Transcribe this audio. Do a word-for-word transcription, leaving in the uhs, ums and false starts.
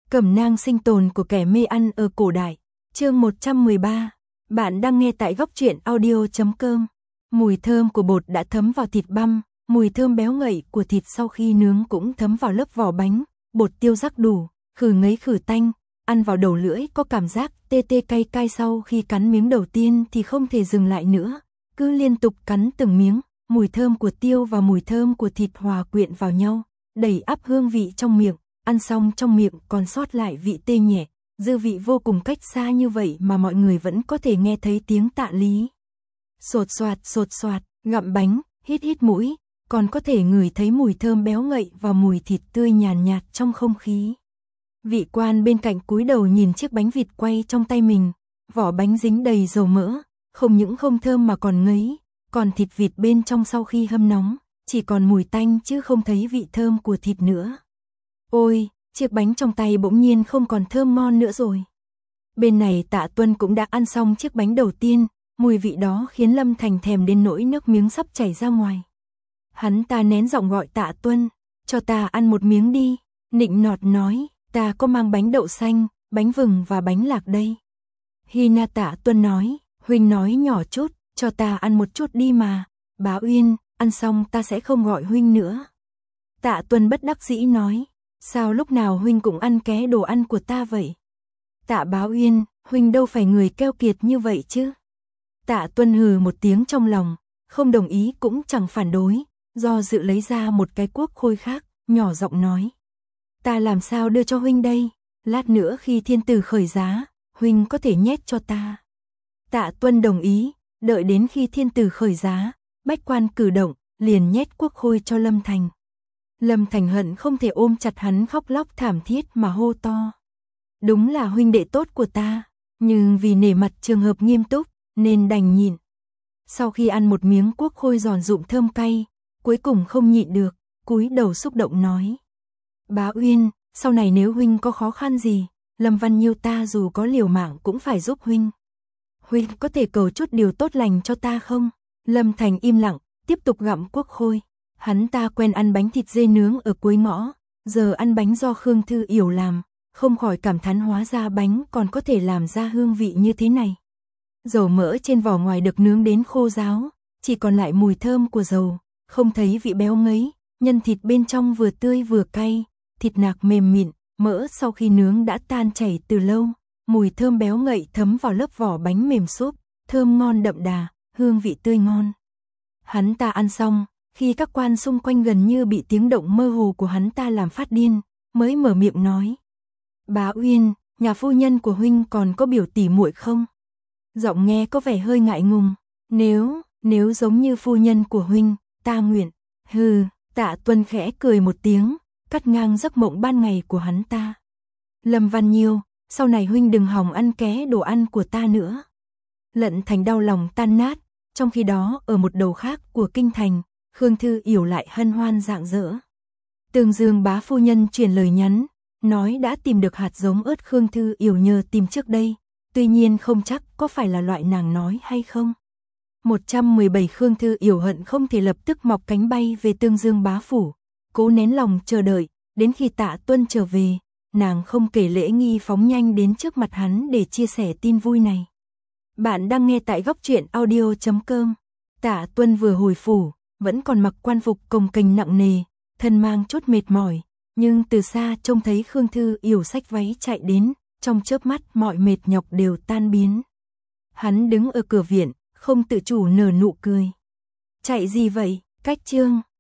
Cẩm nang sinh tồn của kẻ mê ăn ở cổ đại. Chương một trăm mười ba. Bạn đang nghe tại góc truyện audio chấm com. Mùi thơm của bột đã thấm vào thịt băm, mùi thơm béo ngậy của thịt sau khi nướng cũng thấm vào lớp vỏ bánh, bột tiêu rắc đủ, khử ngấy khử tanh, ăn vào đầu lưỡi có cảm giác tê tê cay cay, sau khi cắn miếng đầu tiên thì không thể dừng lại nữa, cứ liên tục cắn từng miếng, mùi thơm của tiêu và mùi thơm của thịt hòa quyện vào nhau, đầy ắp hương vị trong miệng. Ăn xong trong miệng còn sót lại vị tê nhẹ, dư vị vô cùng cách xa như vậy mà mọi người vẫn có thể nghe thấy tiếng tạ lý. Sột soạt sột soạt, gặm bánh, hít hít mũi, còn có thể ngửi thấy mùi thơm béo ngậy và mùi thịt tươi nhàn nhạt, nhạt trong không khí. Vị quan bên cạnh cúi đầu nhìn chiếc bánh vịt quay trong tay mình, vỏ bánh dính đầy dầu mỡ, không những không thơm mà còn ngấy, còn thịt vịt bên trong sau khi hâm nóng, chỉ còn mùi tanh chứ không thấy vị thơm của thịt nữa. Ôi, chiếc bánh trong tay bỗng nhiên không còn thơm ngon nữa rồi. Bên này Tạ Tuân cũng đã ăn xong chiếc bánh đầu tiên, mùi vị đó khiến Lâm Thành thèm đến nỗi nước miếng sắp chảy ra ngoài. Hắn ta nén giọng gọi Tạ Tuân, cho ta ăn một miếng đi, nịnh nọt nói, ta có mang bánh đậu xanh, bánh vừng và bánh lạc đây. Hi na, Tạ Tuân nói, huynh nói nhỏ chút, cho ta ăn một chút đi mà, Bá Uyên, ăn xong ta sẽ không gọi huynh nữa. Tạ Tuân bất đắc dĩ nói, sao lúc nào huynh cũng ăn ké đồ ăn của ta vậy? Tạ Bá Uyên, huynh đâu phải người keo kiệt như vậy chứ? Tạ Tuân hừ một tiếng trong lòng, không đồng ý cũng chẳng phản đối, do dự lấy ra một cái cuốc khôi khác, nhỏ giọng nói. Ta làm sao đưa cho huynh đây? Lát nữa khi thiên tử khởi giá, huynh có thể nhét cho ta. Tạ Tuân đồng ý, đợi đến khi thiên tử khởi giá, bách quan cử động, liền nhét cuốc khôi cho Lâm Thành. Lâm Thành hận không thể ôm chặt hắn khóc lóc thảm thiết mà hô to. Đúng là huynh đệ tốt của ta, nhưng vì nể mặt trường hợp nghiêm túc, nên đành nhịn. Sau khi ăn một miếng cuốc khôi giòn rụm thơm cay, cuối cùng không nhịn được, cúi đầu xúc động nói. Bá Uyên, sau này nếu huynh có khó khăn gì, Lâm Văn Nhiêu ta dù có liều mạng cũng phải giúp huynh. Huynh có thể cầu chút điều tốt lành cho ta không? Lâm Thành im lặng, tiếp tục gặm cuốc khôi. Hắn ta quen ăn bánh thịt dê nướng ở cuối ngõ, giờ ăn bánh do Khương Thư Yểu làm, không khỏi cảm thán hóa ra bánh còn có thể làm ra hương vị như thế này. Dầu mỡ trên vỏ ngoài được nướng đến khô ráo, chỉ còn lại mùi thơm của dầu, không thấy vị béo ngấy, nhân thịt bên trong vừa tươi vừa cay, thịt nạc mềm mịn, mỡ sau khi nướng đã tan chảy từ lâu, mùi thơm béo ngậy thấm vào lớp vỏ bánh mềm xốp, thơm ngon đậm đà, hương vị tươi ngon. Hắn ta ăn xong, khi các quan xung quanh gần như bị tiếng động mơ hồ của hắn ta làm phát điên, mới mở miệng nói. Bá Uyên, nhà phu nhân của huynh còn có biểu tỷ muội không? Giọng nghe có vẻ hơi ngại ngùng. Nếu, nếu giống như phu nhân của huynh, ta nguyện. Hừ, Tạ Tuân khẽ cười một tiếng, cắt ngang giấc mộng ban ngày của hắn ta. Lâm Văn Nhiêu, sau này huynh đừng hòng ăn ké đồ ăn của ta nữa. Lận Thành đau lòng tan nát, trong khi đó ở một đầu khác của kinh thành, Khương Thư Yểu lại hân hoan rạng rỡ. Tường Dương bá phu nhân truyền lời nhắn, nói đã tìm được hạt giống ớt Khương Thư Yểu nhờ tìm trước đây, tuy nhiên không chắc có phải là loại nàng nói hay không. một trăm mười bảy Khương Thư Yểu hận không thể lập tức mọc cánh bay về Tương Dương bá phủ, cố nén lòng chờ đợi, đến khi Tạ Tuân trở về, nàng không kể lễ nghi phóng nhanh đến trước mặt hắn để chia sẻ tin vui này. Bạn đang nghe tại góc truyện audio chấm com. Tạ Tuân vừa hồi phủ, vẫn còn mặc quan phục cồng kềnh nặng nề, thân mang chút mệt mỏi, nhưng từ xa trông thấy Khương Thư Yểu xách váy chạy đến, trong chớp mắt mọi mệt nhọc đều tan biến. Hắn đứng ở cửa viện, không tự chủ nở nụ cười. Chạy gì vậy, Cách Chương?